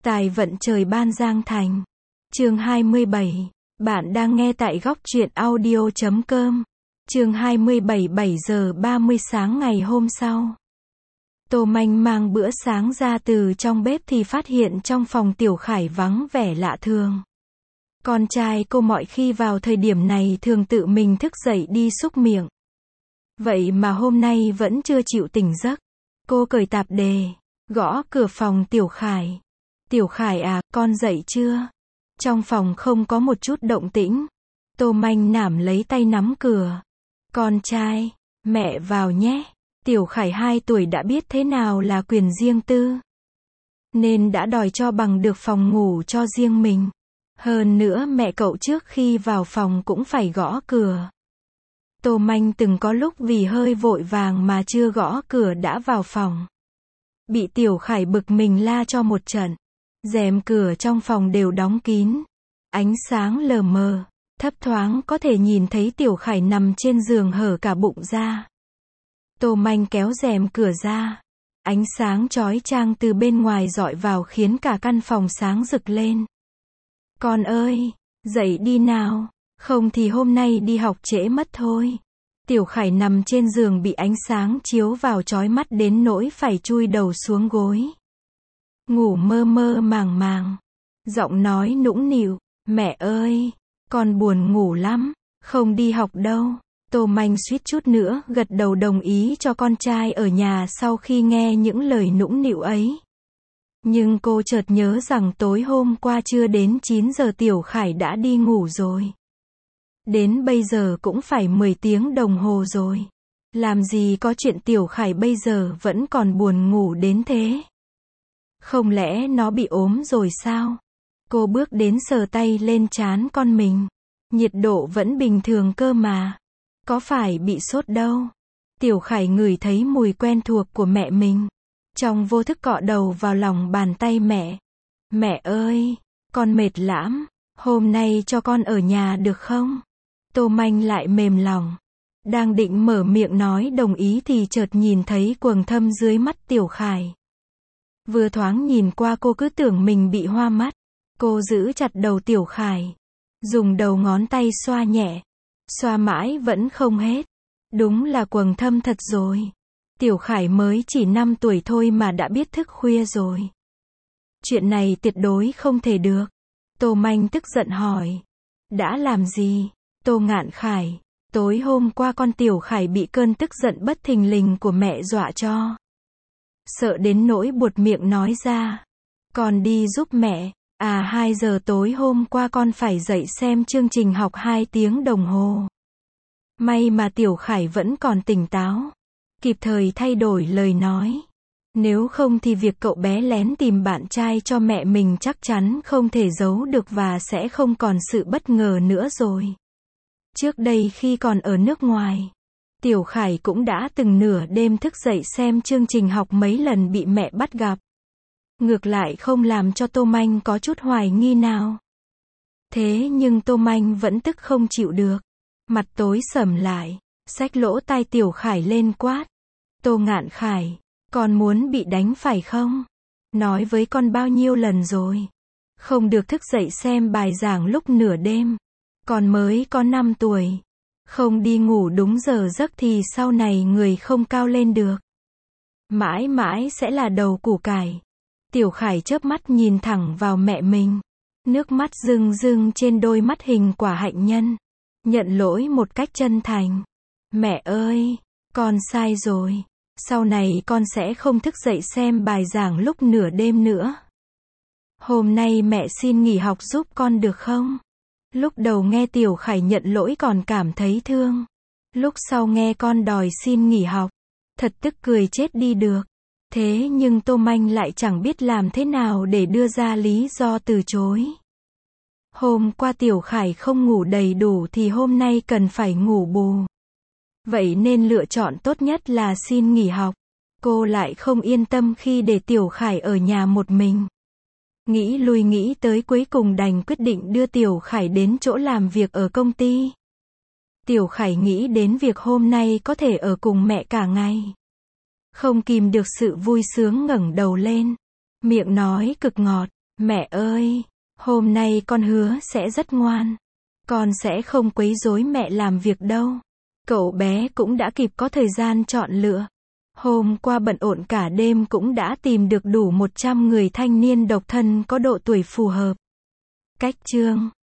Tài vận trời ban Giang Thành. Chương 27. Bạn đang nghe tại góc truyện audio.com. Chương 27, 7 giờ 30 sáng ngày hôm sau. Tô Manh mang bữa sáng ra từ trong bếp thì phát hiện trong phòng Tiểu Khải vắng vẻ lạ thường. Con trai cô mọi khi vào thời điểm này thường tự mình thức dậy đi súc miệng. Vậy mà hôm nay vẫn chưa chịu tỉnh giấc. Cô cởi tạp dề, gõ cửa phòng Tiểu Khải. Tiểu Khải à, con dậy chưa? Trong phòng không có một chút động tĩnh. Tô Manh nảm lấy tay nắm cửa. Con trai, mẹ vào nhé. Tiểu Khải 2 tuổi đã biết thế nào là quyền riêng tư. Nên đã đòi cho bằng được phòng ngủ cho riêng mình. Hơn nữa mẹ cậu trước khi vào phòng cũng phải gõ cửa. Tô Manh từng có lúc vì hơi vội vàng mà chưa gõ cửa đã vào phòng. Bị Tiểu Khải bực mình la cho một trận. Rèm cửa trong phòng đều đóng kín. Ánh sáng lờ mờ, thấp thoáng có thể nhìn thấy Tiểu Khải nằm trên giường hở cả bụng ra. Tô Manh kéo rèm cửa ra. Ánh sáng chói chang từ bên ngoài rọi vào khiến cả căn phòng sáng rực lên. Con ơi, dậy đi nào, không thì hôm nay đi học trễ mất thôi. Tiểu Khải nằm trên giường bị ánh sáng chiếu vào chói mắt đến nỗi phải chui đầu xuống gối. Ngủ mơ mơ màng màng. Giọng nói nũng nịu, mẹ ơi, con buồn ngủ lắm, không đi học đâu. Tô Manh suýt chút nữa gật đầu đồng ý cho con trai ở nhà sau khi nghe những lời nũng nịu ấy. Nhưng cô chợt nhớ rằng tối hôm qua chưa đến 9 giờ Tiểu Khải đã đi ngủ rồi. Đến bây giờ cũng phải 10 tiếng đồng hồ rồi. Làm gì có chuyện Tiểu Khải bây giờ vẫn còn buồn ngủ đến thế. Không lẽ nó bị ốm rồi sao? Cô bước đến sờ tay lên trán con mình. Nhiệt độ vẫn bình thường cơ mà. Có phải bị sốt đâu. Tiểu Khải ngửi thấy mùi quen thuộc của mẹ mình. Trong vô thức cọ đầu vào lòng bàn tay mẹ. Mẹ ơi, con mệt lắm. Hôm nay cho con ở nhà được không? Tô Manh lại mềm lòng. Đang định mở miệng nói đồng ý thì chợt nhìn thấy quầng thâm dưới mắt Tiểu Khải. Vừa thoáng nhìn qua cô cứ tưởng mình bị hoa mắt. Cô giữ chặt đầu Tiểu Khải. Dùng đầu ngón tay xoa nhẹ. Xoa mãi vẫn không hết. Đúng là quầng thâm thật rồi. Tiểu Khải mới chỉ 5 tuổi thôi mà đã biết thức khuya rồi. Chuyện này tuyệt đối không thể được. Tô Manh tức giận hỏi. Đã làm gì? Tô Ngạn Khải. Tối hôm qua con Tiểu Khải bị cơn tức giận bất thình lình của mẹ dọa cho. Sợ đến nỗi buột miệng nói ra. Con đi giúp mẹ. 2 giờ tối hôm qua con phải dậy xem chương trình học 2 tiếng đồng hồ. May mà Tiểu Khải vẫn còn tỉnh táo. Kịp thời thay đổi lời nói. Nếu không thì việc cậu bé lén tìm bạn trai cho mẹ mình chắc chắn không thể giấu được và sẽ không còn sự bất ngờ nữa rồi. Trước đây khi còn ở nước ngoài, Tiểu Khải cũng đã từng nửa đêm thức dậy xem chương trình học mấy lần bị mẹ bắt gặp. Ngược lại không làm cho Tô Manh có chút hoài nghi nào. Thế nhưng Tô Manh vẫn tức không chịu được. Mặt tối sầm lại, xách lỗ tai Tiểu Khải lên quát. Tô Ngạn Khải, con muốn bị đánh phải không? Nói với con bao nhiêu lần rồi. Không được thức dậy xem bài giảng lúc nửa đêm. Con mới có 5 tuổi. Không đi ngủ đúng giờ giấc thì sau này người không cao lên được. Mãi mãi sẽ là đầu củ cải. Tiểu Khải chớp mắt nhìn thẳng vào mẹ mình. Nước mắt rưng rưng trên đôi mắt hình quả hạnh nhân. Nhận lỗi một cách chân thành. Mẹ ơi, con sai rồi. Sau này con sẽ không thức dậy xem bài giảng lúc nửa đêm nữa. Hôm nay mẹ xin nghỉ học giúp con được không? Lúc đầu nghe Tiểu Khải nhận lỗi còn cảm thấy thương. Lúc sau nghe con đòi xin nghỉ học. Thật tức cười chết đi được. Thế nhưng Tô Manh lại chẳng biết làm thế nào để đưa ra lý do từ chối. Hôm qua Tiểu Khải không ngủ đầy đủ thì hôm nay cần phải ngủ bù. Vậy nên lựa chọn tốt nhất là xin nghỉ học. Cô lại không yên tâm khi để Tiểu Khải ở nhà một mình. Nghĩ lui nghĩ tới cuối cùng đành quyết định đưa Tiểu Khải đến chỗ làm việc ở công ty. Tiểu Khải nghĩ đến việc hôm nay có thể ở cùng mẹ cả ngày. Không kìm được sự vui sướng ngẩng đầu lên. Miệng nói cực ngọt. Mẹ ơi, hôm nay con hứa sẽ rất ngoan. Con sẽ không quấy rối mẹ làm việc đâu. Cậu bé cũng đã kịp có thời gian chọn lựa. Hôm qua bận ộn cả đêm cũng đã tìm được đủ 100 người thanh niên độc thân có độ tuổi phù hợp. Cách chương